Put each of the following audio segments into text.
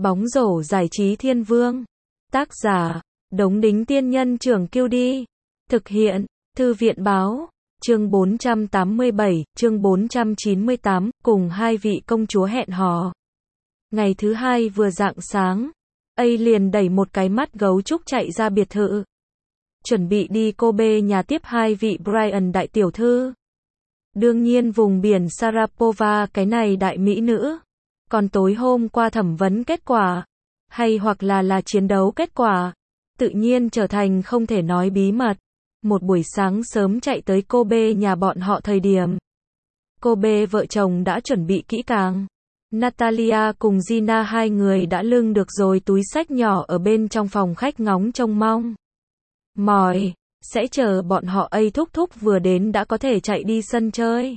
Bóng rổ giải trí thiên vương. Tác giả, Đống Đính Tiên Nhân Trưởng Kiêu Đi. Thực hiện, Thư viện Báo. Chương 487, chương 498, cùng hai vị công chúa hẹn hò. Ngày thứ hai vừa rạng sáng, A liền đẩy một cái mắt gấu trúc chạy ra biệt thự. Chuẩn bị đi Kobe nhà tiếp hai vị Brian đại tiểu thư. Đương nhiên vùng biển Sharapova cái này đại mỹ nữ. Còn tối hôm qua thẩm vấn kết quả, hay hoặc là chiến đấu kết quả, tự nhiên trở thành không thể nói bí mật. Một buổi sáng sớm chạy tới Kobe nhà bọn họ thời điểm, Kobe vợ chồng đã chuẩn bị kỹ càng. Natalia cùng Gina hai người đã lưng được rồi túi xách nhỏ ở bên trong phòng khách ngóng trông mong mỏi, sẽ chờ bọn họ. A thúc thúc vừa đến đã có thể chạy đi sân chơi.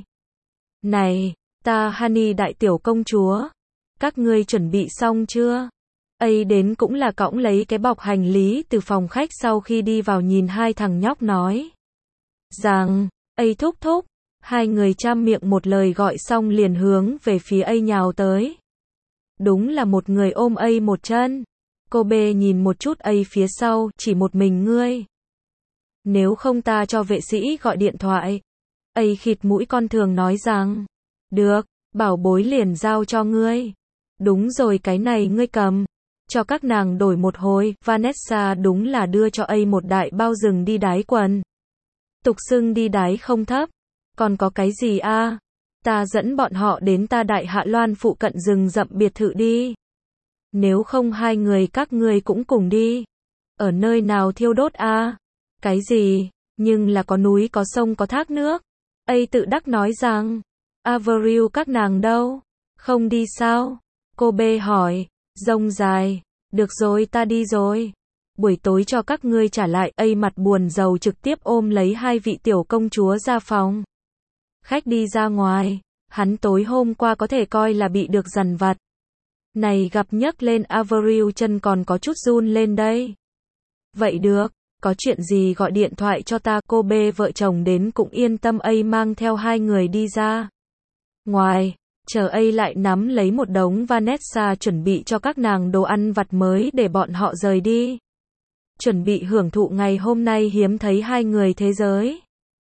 Này, ta Honey đại tiểu công chúa, các ngươi chuẩn bị xong chưa? A đến cũng là cõng lấy cái bọc hành lý từ phòng khách sau khi đi vào nhìn hai thằng nhóc nói rằng, A thúc thúc, hai người chăm miệng một lời gọi xong liền hướng về phía A nhào tới. Đúng là một người ôm A một chân. Kobe nhìn một chút A phía sau, chỉ một mình ngươi. Nếu không ta cho vệ sĩ gọi điện thoại. A khịt mũi con thường nói rằng, được, bảo bối liền giao cho ngươi. Đúng rồi, cái này ngươi cầm. Cho các nàng đổi một hồi. Vanessa đúng là đưa cho A một đại bao rừng đi đái quần. Tục xưng đi đái không thấp. Còn có cái gì a? Ta dẫn bọn họ đến ta Đại Hạ Loan phụ cận rừng rậm biệt thự đi. Nếu không hai người các ngươi cũng cùng đi. Ở nơi nào thiêu đốt a? Cái gì? Nhưng là có núi có sông có thác nước. A tự đắc nói rằng, Avril các nàng đâu? Không đi sao? Kobe hỏi, rông dài. Được rồi, ta đi rồi. Buổi tối cho các ngươi trả lại. A mặt buồn rầu trực tiếp ôm lấy hai vị tiểu công chúa ra phòng khách đi ra ngoài. Hắn tối hôm qua có thể coi là bị được dằn vặt. Này gặp nhấc lên Avril chân còn có chút run lên đây. Vậy được, có chuyện gì gọi điện thoại cho ta. Kobe vợ chồng đến cũng yên tâm. A mang theo hai người đi ra ngoài, chờ A lại nắm lấy một đống Vanessa chuẩn bị cho các nàng đồ ăn vặt mới để bọn họ rời đi. Chuẩn bị hưởng thụ ngày hôm nay hiếm thấy hai người thế giới.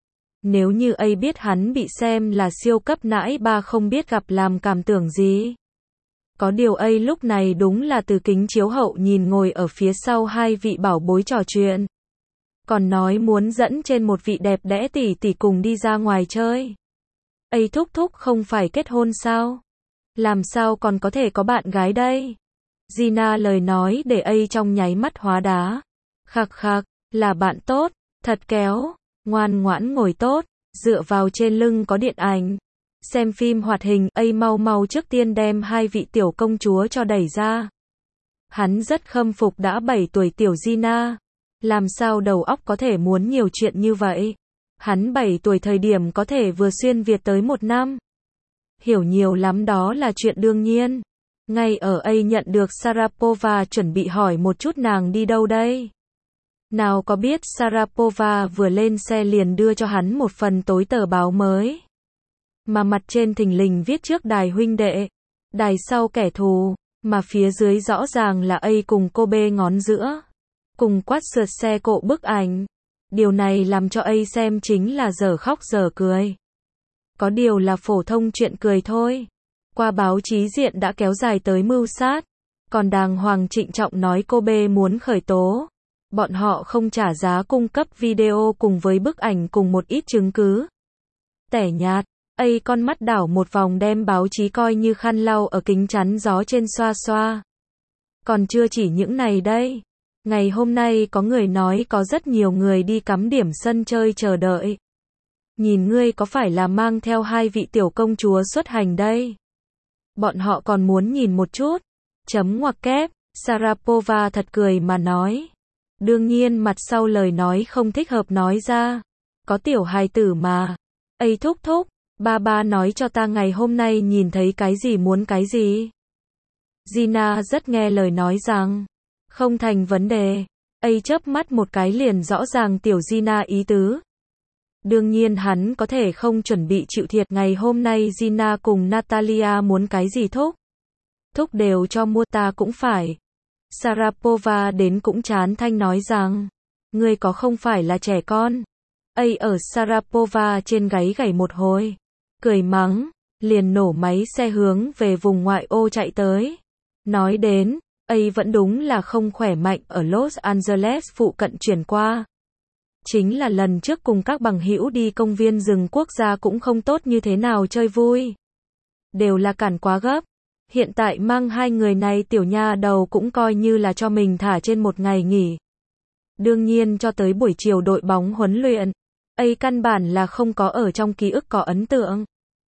Nếu như A biết hắn bị xem là siêu cấp nãi ba không biết gặp làm cảm tưởng gì. Có điều A lúc này đúng là từ kính chiếu hậu nhìn ngồi ở phía sau hai vị bảo bối trò chuyện. Còn nói muốn dẫn trên một vị đẹp đẽ tỷ tỷ cùng đi ra ngoài chơi. A thúc thúc không phải kết hôn sao? Làm sao còn có thể có bạn gái đây? Gina lời nói để A trong nháy mắt hóa đá. Khạc khạc, là bạn tốt, thật kéo. Ngoan ngoãn ngồi tốt, dựa vào trên lưng có điện ảnh. Xem phim hoạt hình. A mau mau trước tiên đem hai vị tiểu công chúa cho đẩy ra. Hắn rất khâm phục đã 7 tuổi tiểu Gina. Làm sao đầu óc có thể muốn nhiều chuyện như vậy? Hắn 7 tuổi thời điểm có thể vừa xuyên Việt tới 1 năm. Hiểu nhiều lắm đó là chuyện đương nhiên. Ngay ở A nhận được Sharapova chuẩn bị hỏi một chút nàng đi đâu đây. Nào có biết Sharapova vừa lên xe liền đưa cho hắn một phần tối tờ báo mới. Mà mặt trên thình lình viết trước đài huynh đệ, đài sau kẻ thù, mà phía dưới rõ ràng là A cùng Kobe ngón giữa. Cùng quát sượt xe cộ bức ảnh. Điều này làm cho A xem chính là dở khóc dở cười. Có điều là phổ thông chuyện cười thôi. Qua báo chí diện đã kéo dài tới mưu sát. Còn đàng hoàng trịnh trọng nói Kobe muốn khởi tố. Bọn họ không trả giá cung cấp video cùng với bức ảnh cùng một ít chứng cứ. Tẻ nhạt, A con mắt đảo một vòng đem báo chí coi như khăn lau ở kính chắn gió trên xoa xoa. Còn chưa chỉ những này đây. Ngày hôm nay có người nói có rất nhiều người đi cắm điểm sân chơi chờ đợi. Nhìn ngươi có phải là mang theo hai vị tiểu công chúa xuất hành đây? Bọn họ còn muốn nhìn một chút. Chấm ngoặc kép, Sharapova thật cười mà nói. Đương nhiên mặt sau lời nói không thích hợp nói ra. Có tiểu hài tử mà. A thúc thúc, ba nói cho ta ngày hôm nay nhìn thấy cái gì muốn cái gì. Gina rất nghe lời nói rằng, không thành vấn đề. A chớp mắt một cái liền rõ ràng tiểu Gina ý tứ. Đương nhiên hắn có thể không chuẩn bị chịu thiệt. Ngày hôm nay Gina cùng Natalia muốn cái gì thúc? Thúc đều cho mua ta cũng phải. Sharapova đến cũng chán thanh nói rằng, ngươi có không phải là trẻ con. Ở Sharapova trên gáy gảy một hồi, cười mắng, liền nổ máy xe hướng về vùng ngoại ô chạy tới. Nói đến, vẫn đúng là không khỏe mạnh ở Los Angeles phụ cận chuyển qua. Chính là lần trước cùng các bằng hữu đi công viên rừng quốc gia cũng không tốt như thế nào chơi vui. Đều là cản quá gấp. Hiện tại mang hai người này tiểu nha đầu cũng coi như là cho mình thả trên một ngày nghỉ. Đương nhiên cho tới buổi chiều đội bóng huấn luyện, căn bản là không có ở trong ký ức có ấn tượng.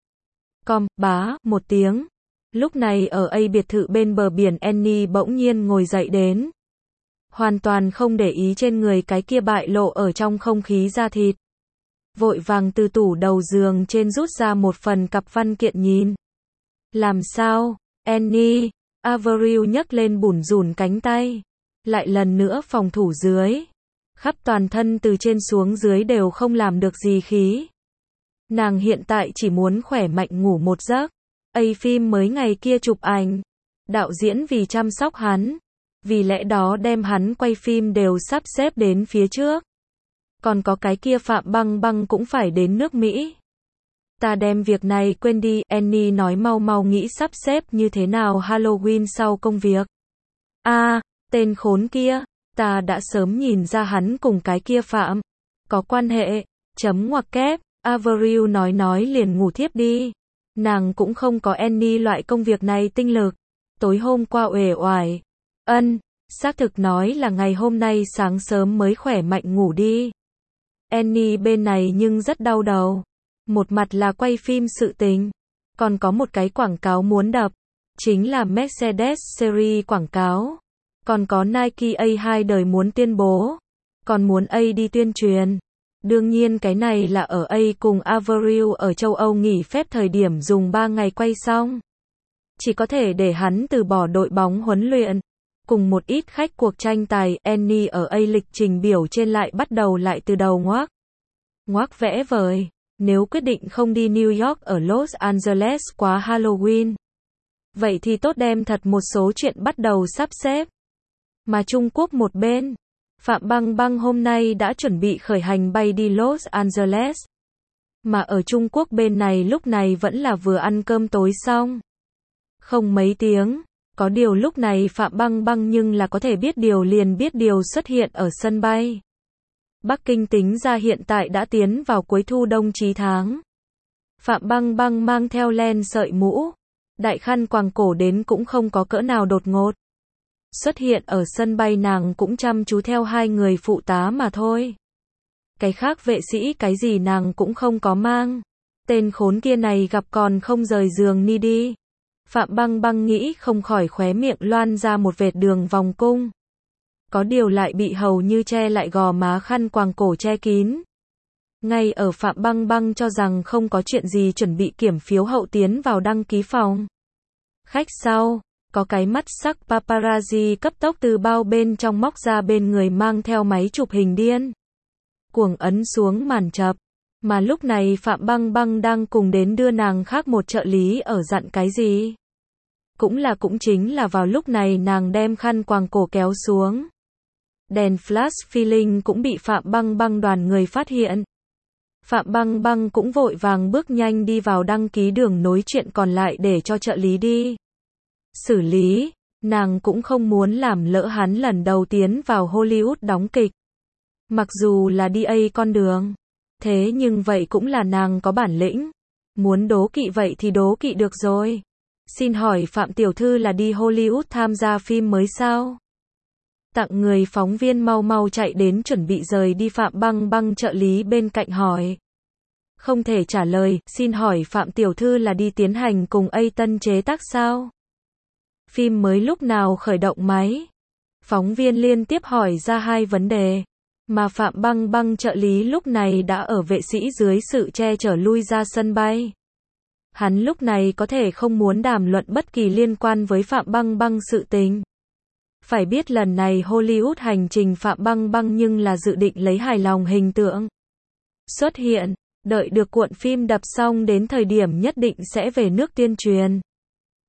Bá, một tiếng. Lúc này ở biệt thự bên bờ biển Annie bỗng nhiên ngồi dậy đến. Hoàn toàn không để ý trên người cái kia bại lộ ở trong không khí da thịt. Vội vàng từ tủ đầu giường trên rút ra một phần cặp văn kiện nhìn. Làm sao, Annie? Avril nhấc lên bủn rủn cánh tay. Lại lần nữa phòng thủ dưới. Khắp toàn thân từ trên xuống dưới đều không làm được gì khí. Nàng hiện tại chỉ muốn khỏe mạnh ngủ một giấc. Phim mới ngày kia chụp ảnh. Đạo diễn vì chăm sóc hắn. Vì lẽ đó đem hắn quay phim đều sắp xếp đến phía trước. Còn có cái kia Phạm Băng Băng cũng phải đến nước Mỹ. Ta đem việc này quên đi, Annie nói mau mau nghĩ sắp xếp như thế nào Halloween sau công việc. Tên khốn kia, ta đã sớm nhìn ra hắn cùng cái kia Phạm có quan hệ, chấm ngoặc kép, Avril nói liền ngủ thiếp đi. Nàng cũng không có Annie loại công việc này tinh lực. Tối hôm qua uể oải. Xác thực nói là ngày hôm nay sáng sớm mới khỏe mạnh ngủ đi. Annie bên này nhưng rất đau đầu. Một mặt là quay phim sự tình, còn có một cái quảng cáo muốn đập, chính là Mercedes series quảng cáo. Còn có Nike A2 đời muốn tuyên bố, còn muốn đi tuyên truyền. Đương nhiên cái này là ở cùng Avril ở châu Âu nghỉ phép thời điểm dùng 3 ngày quay xong. Chỉ có thể để hắn từ bỏ đội bóng huấn luyện. Cùng một ít khách cuộc tranh tài, Annie ở lịch trình biểu trên lại bắt đầu lại từ đầu ngoác vẽ vời. Nếu quyết định không đi New York ở Los Angeles quá Halloween, vậy thì tốt đem thật một số chuyện bắt đầu sắp xếp. Mà Trung Quốc một bên, Phạm Băng Băng hôm nay đã chuẩn bị khởi hành bay đi Los Angeles. Mà ở Trung Quốc bên này lúc này vẫn là vừa ăn cơm tối xong. Không mấy tiếng, có điều lúc này Phạm Băng Băng nhưng là có thể biết điều liền biết điều xuất hiện ở sân bay. Bắc Kinh tính ra hiện tại đã tiến vào cuối thu đông chí tháng. Phạm Băng Băng mang theo len sợi mũ, đại khăn quàng cổ đến cũng không có cỡ nào đột ngột. Xuất hiện ở sân bay nàng cũng chăm chú theo hai người phụ tá mà thôi. Cái khác vệ sĩ cái gì nàng cũng không có mang. Tên khốn kia này gặp còn không rời giường ni đi. Phạm Băng Băng nghĩ không khỏi khóe miệng loan ra một vệt đường vòng cung. Có điều lại bị hầu như che lại gò má khăn quàng cổ che kín. Ngay ở Phạm Băng Băng cho rằng không có chuyện gì chuẩn bị kiểm phiếu hậu tiến vào đăng ký phòng khách sau, có cái mắt sắc paparazzi cấp tốc từ bao bên trong móc ra bên người mang theo máy chụp hình điên cuồng ấn xuống màn chập. Mà lúc này Phạm Băng Băng đang cùng đến đưa nàng khác một trợ lý ở dặn cái gì. Cũng chính là vào lúc này nàng đem khăn quàng cổ kéo xuống. Đèn flash feeling cũng bị Phạm Băng Băng đoàn người phát hiện. Phạm Băng Băng cũng vội vàng bước nhanh đi vào đăng ký đường nối chuyện còn lại để cho trợ lý đi xử lý. Nàng cũng không muốn làm lỡ hắn lần đầu tiến vào Hollywood đóng kịch. Mặc dù là đi con đường, thế nhưng vậy cũng là nàng có bản lĩnh. Muốn đố kỵ vậy thì đố kỵ được rồi. Xin hỏi Phạm tiểu thư là đi Hollywood tham gia phim mới sao? Tặng người phóng viên mau mau chạy đến chuẩn bị rời đi. Phạm Băng Băng trợ lý bên cạnh hỏi. Không thể trả lời, xin hỏi Phạm tiểu thư là đi tiến hành cùng tân chế tác sao? Phim mới lúc nào khởi động máy? Phóng viên liên tiếp hỏi ra hai vấn đề. Mà Phạm Băng Băng trợ lý lúc này đã ở vệ sĩ dưới sự che chở lui ra sân bay. Hắn lúc này có thể không muốn đàm luận bất kỳ liên quan với Phạm Băng Băng sự tình. Phải biết lần này Hollywood hành trình Phạm Băng Băng nhưng là dự định lấy hài lòng hình tượng xuất hiện, đợi được cuộn phim đập xong đến thời điểm nhất định sẽ về nước tuyên truyền.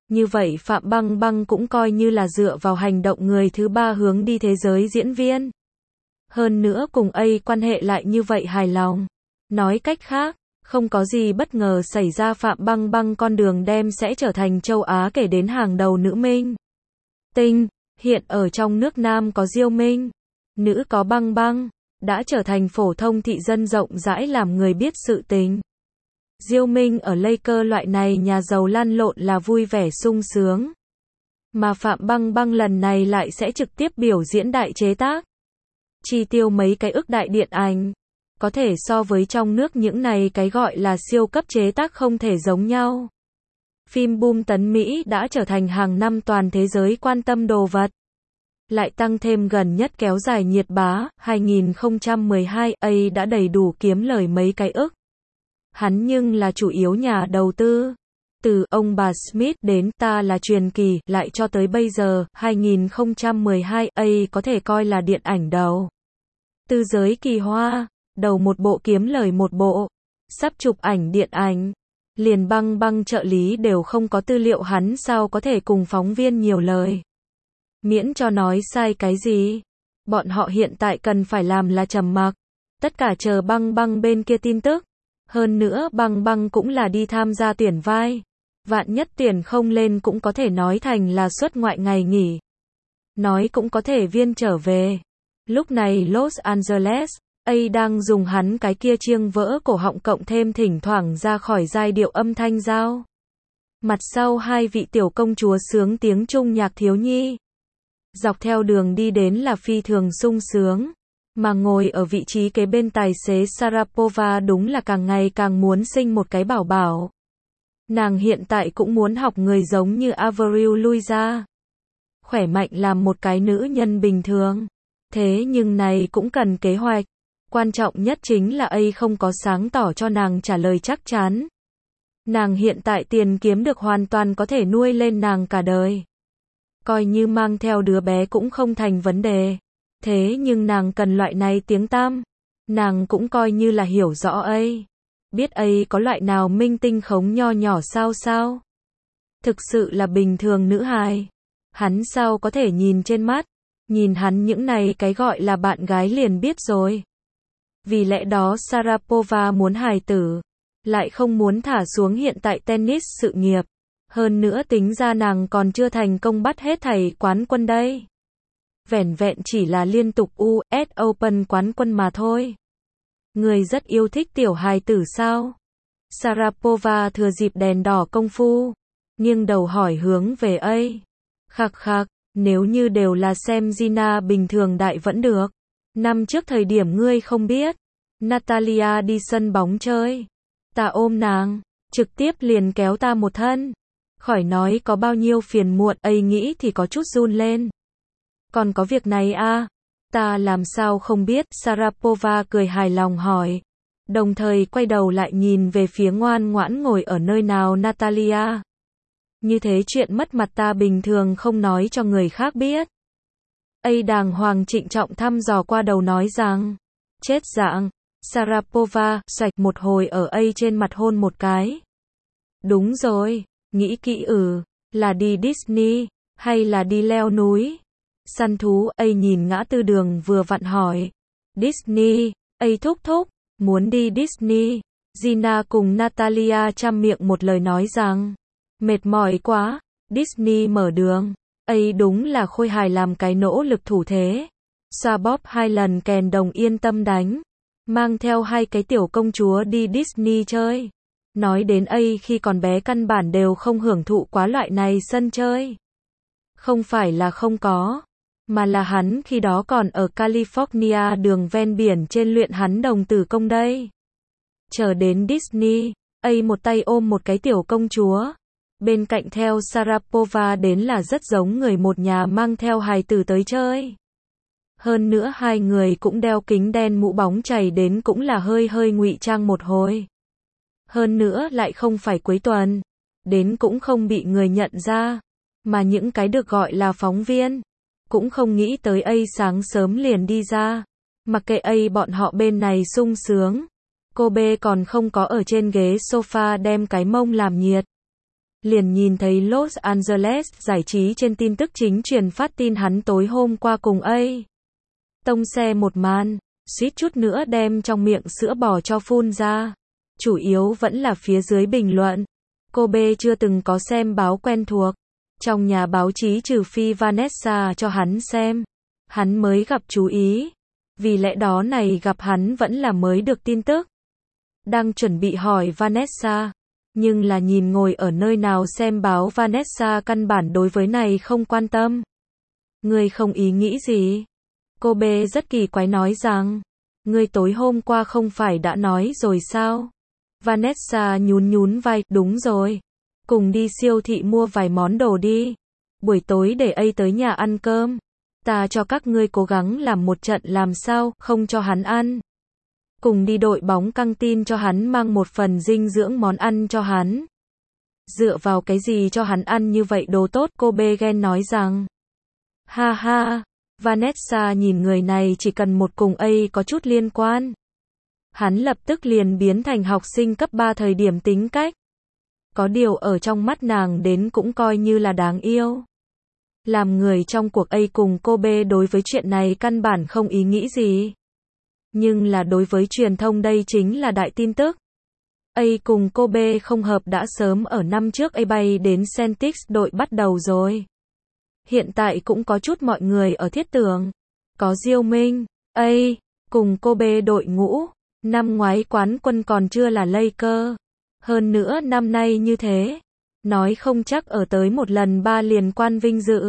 Như vậy Phạm Băng Băng cũng coi như là dựa vào hành động người thứ ba hướng đi thế giới diễn viên. Hơn nữa cùng ấy quan hệ lại như vậy hài lòng. Nói cách khác, không có gì bất ngờ xảy ra Phạm Băng Băng con đường đem sẽ trở thành châu Á kể đến hàng đầu nữ minh tinh. Hiện ở trong nước nam có Diêu Minh, nữ có Băng Băng, đã trở thành phổ thông thị dân rộng rãi làm người biết sự tình. Diêu Minh ở Lakers loại này nhà giàu lăn lộn là vui vẻ sung sướng. Mà Phạm Băng Băng lần này lại sẽ trực tiếp biểu diễn đại chế tác. Chi tiêu mấy cái ức đại điện ảnh. Có thể so với trong nước những này cái gọi là siêu cấp chế tác không thể giống nhau. Phim boom tấn Mỹ đã trở thành hàng năm toàn thế giới quan tâm đồ vật. Lại tăng thêm gần nhất kéo dài nhiệt bá, 2012 ấy đã đầy đủ kiếm lời mấy cái ức. Hắn nhưng là chủ yếu nhà đầu tư. Từ ông bà Smith đến ta là truyền kỳ, lại cho tới bây giờ, 2012 ấy có thể coi là điện ảnh đầu tư giới kỳ hoa, đầu một bộ kiếm lời một bộ. Sắp chụp ảnh điện ảnh, liền Băng Băng trợ lý đều không có tư liệu hắn sao có thể cùng phóng viên nhiều lời. Miễn cho nói sai cái gì. Bọn họ hiện tại cần phải làm là trầm mặc. Tất cả chờ Băng Băng bên kia tin tức. Hơn nữa Băng Băng cũng là đi tham gia tuyển vai. Vạn nhất tuyển không lên cũng có thể nói thành là xuất ngoại ngày nghỉ. Nói cũng có thể viên trở về. Lúc này Los Angeles, đang dùng hắn cái kia chiêng vỡ cổ họng cộng thêm thỉnh thoảng ra khỏi giai điệu âm thanh giao. Mặt sau hai vị tiểu công chúa sướng tiếng Trung nhạc thiếu nhi. Dọc theo đường đi đến là phi thường sung sướng. Mà ngồi ở vị trí kế bên tài xế Sharapova đúng là càng ngày càng muốn sinh một cái bảo bảo. Nàng hiện tại cũng muốn học người giống như Avril Louisa. Khỏe mạnh làm một cái nữ nhân bình thường. Thế nhưng này cũng cần kế hoạch. Quan trọng nhất chính là không có sáng tỏ cho nàng trả lời chắc chắn. Nàng hiện tại tiền kiếm được hoàn toàn có thể nuôi lên nàng cả đời. Coi như mang theo đứa bé cũng không thành vấn đề. Thế nhưng nàng cần loại này tiếng tăm. Nàng cũng coi như là hiểu rõ biết có loại nào minh tinh khống nho nhỏ sao. Thực sự là bình thường nữ hài. Hắn sao có thể nhìn trên mắt. Nhìn hắn những này cái gọi là bạn gái liền biết rồi. Vì lẽ đó Sharapova muốn hài tử. Lại không muốn thả xuống hiện tại tennis sự nghiệp. Hơn nữa tính ra nàng còn chưa thành công bắt hết thảy quán quân đây. Vẻn vẹn chỉ là liên tục US Open quán quân mà thôi. Người rất yêu thích tiểu hài tử sao? Sharapova thừa dịp đèn đỏ công phu. Nghiêng đầu hỏi hướng về Khạc khạc, nếu như đều là xem Gina bình thường đại vẫn được. Năm trước thời điểm ngươi không biết. Natalia đi sân bóng chơi. Ta ôm nàng. Trực tiếp liền kéo ta một thân. Khỏi nói có bao nhiêu phiền muộn, nghĩ thì có chút run lên. Còn có việc này ta làm sao không biết, Sharapova cười hài lòng hỏi. Đồng thời quay đầu lại nhìn về phía ngoan ngoãn ngồi ở nơi nào Natalia. Như thế chuyện mất mặt ta bình thường không nói cho người khác biết. Đàng hoàng trịnh trọng thăm dò qua đầu nói rằng. Chết dạng. Sharapova xoạch một hồi ở trên mặt hôn một cái. Đúng rồi. Nghĩ kỹ là đi Disney, hay là đi leo núi? Săn thú, nhìn ngã tư đường vừa vặn hỏi. Disney, thúc thúc, muốn đi Disney. Gina cùng Natalia chăm miệng một lời nói rằng, mệt mỏi quá, Disney mở đường. Đúng là khôi hài làm cái nỗ lực thủ thế. Xoa bóp 2 lần kèn đồng yên tâm đánh. Mang theo 2 cái tiểu công chúa đi Disney chơi. Nói đến khi còn bé căn bản đều không hưởng thụ quá loại này sân chơi. Không phải là không có, mà là hắn khi đó còn ở California đường ven biển trên luyện hắn đồng tử công đây. Chờ đến Disney, một tay ôm một cái tiểu công chúa. Bên cạnh theo Sharapova đến là rất giống người một nhà mang theo hài tử tới chơi. Hơn nữa 2 người cũng đeo kính đen mũ bóng chảy đến cũng là hơi ngụy trang một hồi. Hơn nữa lại không phải cuối tuần, đến cũng không bị người nhận ra, mà những cái được gọi là phóng viên, cũng không nghĩ tới sáng sớm liền đi ra, mặc kệ bọn họ bên này sung sướng, cô B còn không có ở trên ghế sofa đem cái mông làm nhiệt. liền nhìn thấy Los Angeles giải trí trên tin tức chính truyền phát tin hắn tối hôm qua cùng tông xe một màn, suýt chút nữa đem trong miệng sữa bò cho phun ra. Chủ yếu vẫn là phía dưới bình luận. Cô B chưa từng có xem báo quen thuộc. Trong nhà báo chí trừ phi Vanessa cho hắn xem, hắn mới gặp chú ý. Vì lẽ đó này gặp hắn vẫn là mới được tin tức. Đang chuẩn bị hỏi Vanessa, nhưng là nhìn ngồi ở nơi nào xem báo Vanessa căn bản đối với này không quan tâm. Ngươi không ý nghĩ gì? Cô B rất kỳ quái nói rằng, ngươi tối hôm qua không phải đã nói rồi sao? Vanessa nhún vai, đúng rồi. Cùng đi siêu thị mua vài món đồ đi. Buổi tối để tới nhà ăn cơm. Ta cho các ngươi cố gắng làm một trận làm sao, không cho hắn ăn. Cùng đi đội bóng căng tin cho hắn mang một phần dinh dưỡng món ăn cho hắn. Dựa vào cái gì cho hắn ăn như vậy đồ tốt, cô B ghen nói rằng. Ha ha, Vanessa nhìn người này chỉ cần một cùng có chút liên quan. Hắn lập tức liền biến thành học sinh cấp 3 thời điểm tính cách. Có điều ở trong mắt nàng đến cũng coi như là đáng yêu. Làm người trong cuộc cùng cô B đối với chuyện này căn bản không ý nghĩ gì. Nhưng là đối với truyền thông đây chính là đại tin tức. Cùng cô B không hợp đã sớm ở năm trước bay đến Celtics đội bắt đầu rồi. Hiện tại cũng có chút mọi người ở thiết tưởng. Có Diêu Minh, cùng cô B đội ngũ. Năm ngoái quán quân còn chưa là Lakers. Hơn nữa năm nay như thế. Nói không chắc ở tới một lần 3 liên quan vinh dự.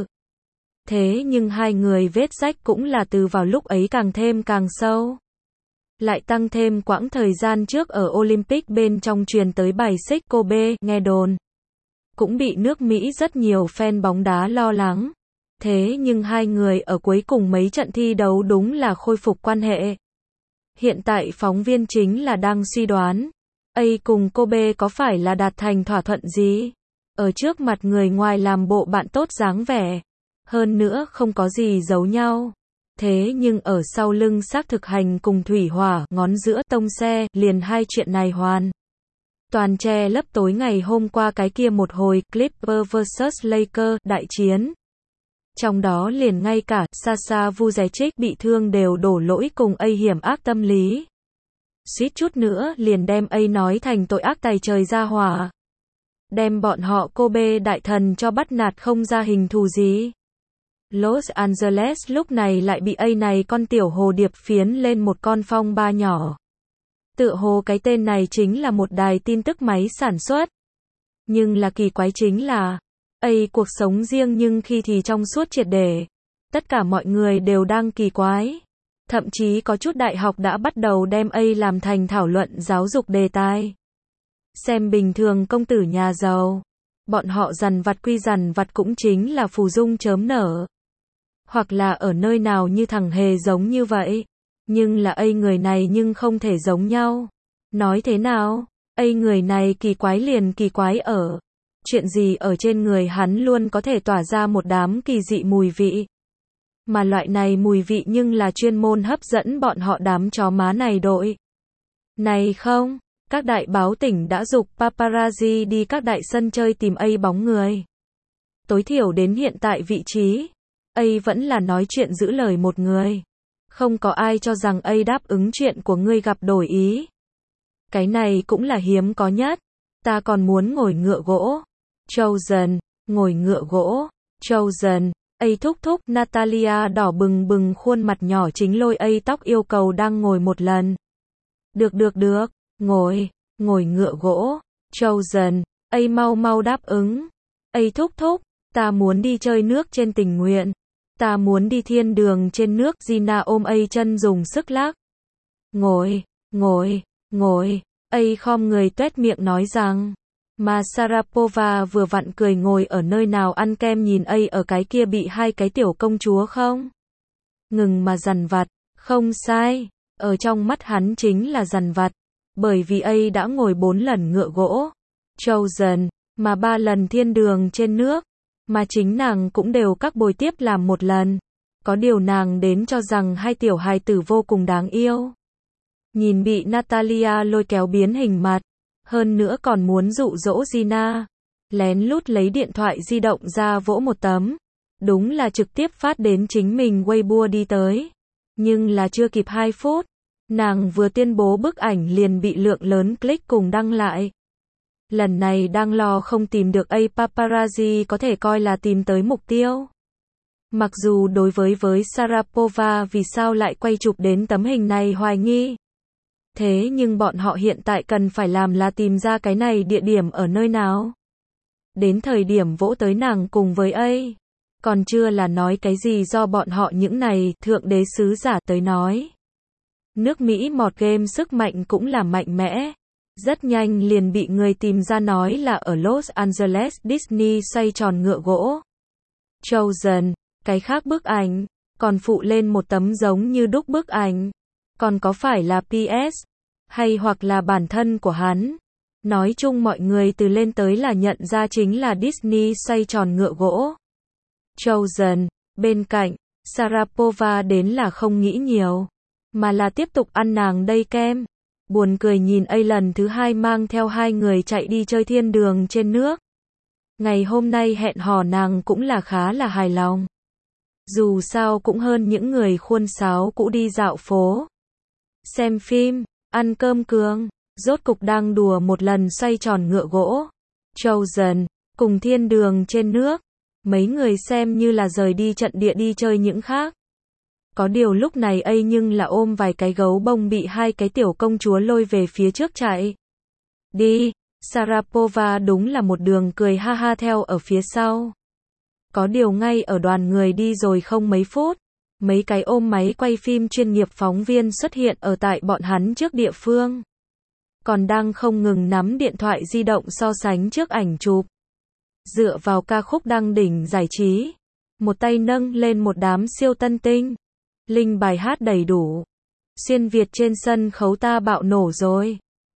Thế nhưng hai người vết rách cũng là từ vào lúc ấy càng thêm càng sâu. Lại tăng thêm quãng thời gian trước ở Olympic bên trong truyền tới bài xích cô B, nghe đồn. Cũng bị nước Mỹ rất nhiều fan bóng đá lo lắng. Thế nhưng hai người ở cuối cùng mấy trận thi đấu đúng là khôi phục quan hệ. Hiện tại phóng viên chính là đang suy đoán. Cùng cô B có phải là đạt thành thỏa thuận gì? Ở trước mặt người ngoài làm bộ bạn tốt dáng vẻ. Hơn nữa không có gì giấu nhau. Thế nhưng ở sau lưng xác thực hành cùng thủy hỏa, ngón giữa tông xe, liền hai chuyện này hoàn toàn che lấp tối ngày hôm qua cái kia một hồi Clippers vs Lakers đại chiến. Trong đó liền ngay cả Sasha Vujacic bị thương đều đổ lỗi cùng hiểm ác tâm lý. Suýt chút nữa liền đem nói thành tội ác tày trời ra hỏa. Đem bọn họ cô B đại thần cho bắt nạt không ra hình thù gì. Los Angeles lúc này lại bị này con tiểu hồ điệp phiến lên một con phong ba nhỏ. Tựa hồ cái tên này chính là một đài tin tức máy sản xuất. Nhưng là kỳ quái chính là, cuộc sống riêng nhưng khi thì trong suốt triệt để. Tất cả mọi người đều đang kỳ quái. Thậm chí có chút đại học đã bắt đầu đem làm thành thảo luận giáo dục đề tài. Xem bình thường công tử nhà giàu. Bọn họ dằn vặt quy dằn vặt cũng chính là phù dung chớm nở. Hoặc là ở nơi nào như thằng hề giống như vậy. Nhưng là người này nhưng không thể giống nhau. Nói thế nào? Người này kỳ quái liền kỳ quái ở. Chuyện gì ở trên người hắn luôn có thể tỏa ra một đám kỳ dị mùi vị. Mà loại này mùi vị nhưng là chuyên môn hấp dẫn bọn họ đám chó má này đội. Này không, các đại báo tỉnh đã giục paparazzi đi các đại sân chơi tìm bóng người. Tối thiểu đến hiện tại vị trí, vẫn là nói chuyện giữ lời một người. Không có ai cho rằng đáp ứng chuyện của ngươi gặp đổi ý. Cái này cũng là hiếm có nhất. Ta còn muốn ngồi ngựa gỗ. Chosen, ngồi ngựa gỗ. Chosen, thúc thúc, Natalia đỏ bừng bừng khuôn mặt nhỏ chính lôi tóc yêu cầu đang ngồi một lần. Được, ngồi ngựa gỗ. Chosen, mau mau đáp ứng. Thúc thúc, ta muốn đi chơi nước trên tình nguyện. Ta muốn đi thiên đường trên nước. Gina ôm chân dùng sức lắc. Ngồi. Khom người tuét miệng nói rằng. Mà Sharapova vừa vặn cười ngồi ở nơi nào ăn kem nhìn ở cái kia bị hai cái tiểu công chúa không? Ngừng mà dằn vặt, không sai, ở trong mắt hắn chính là dằn vặt, bởi vì đã ngồi 4 lần ngựa gỗ, Chosen, mà 3 lần thiên đường trên nước, mà chính nàng cũng đều các bồi tiếp làm một lần. Có điều nàng đến cho rằng hai tiểu hài tử vô cùng đáng yêu. Nhìn bị Natalia lôi kéo biến hình mặt. Hơn nữa còn muốn dụ dỗ Gina. lén lút lấy điện thoại di động ra vỗ một tấm. Đúng là trực tiếp phát đến chính mình Weibo đi tới. Nhưng là chưa kịp 2 phút, nàng vừa tuyên bố bức ảnh liền bị lượng lớn click cùng đăng lại. Lần này đang lo không tìm được paparazzi có thể coi là tìm tới mục tiêu. Mặc dù đối với Sharapova vì sao lại quay chụp đến tấm hình này hoài nghi. Thế nhưng bọn họ hiện tại cần phải làm là tìm ra cái này địa điểm ở nơi nào. Đến thời điểm vỗ tới nàng cùng với còn chưa là nói cái gì do bọn họ những này thượng đế sứ giả tới nói. Nước Mỹ mọt game sức mạnh cũng là mạnh mẽ. Rất nhanh liền bị người tìm ra nói là ở Los Angeles Disney xoay tròn ngựa gỗ. Chosen, cái khác bức ảnh, còn phụ lên một tấm giống như đúc bức ảnh. Còn có phải là PS, hay hoặc là bản thân của hắn. Nói chung mọi người từ lên tới là nhận ra chính là Disney xoay tròn ngựa gỗ. Chosen, bên cạnh, Sharapova đến là không nghĩ nhiều, mà là tiếp tục ăn nàng đây kem. Buồn cười nhìn lần thứ 2 mang theo 2 người chạy đi chơi thiên đường trên nước. Ngày hôm nay hẹn hò nàng cũng là khá là hài lòng. Dù sao cũng hơn những người khuôn sáo cũ đi dạo phố, xem phim, ăn cơm cường. Rốt cục đang đùa một lần xoay tròn ngựa gỗ. Chosen, cùng thiên đường trên nước. Mấy người xem như là rời đi trận địa đi chơi những khác. Có điều lúc này nhưng là ôm vài cái gấu bông bị 2 cái tiểu công chúa lôi về phía trước chạy. Đi, Sharapova đúng là một đường cười ha ha theo ở phía sau. Có điều ngay ở đoàn người đi rồi không mấy phút, mấy cái ôm máy quay phim chuyên nghiệp phóng viên xuất hiện ở tại bọn hắn trước địa phương. Còn đang không ngừng nắm điện thoại di động so sánh trước ảnh chụp. Dựa vào ca khúc đăng đỉnh giải trí. Một tay nâng lên một đám siêu tân tinh. Linh bài hát đầy đủ. Xuyên Việt trên sân khấu ta bạo nổ rồi.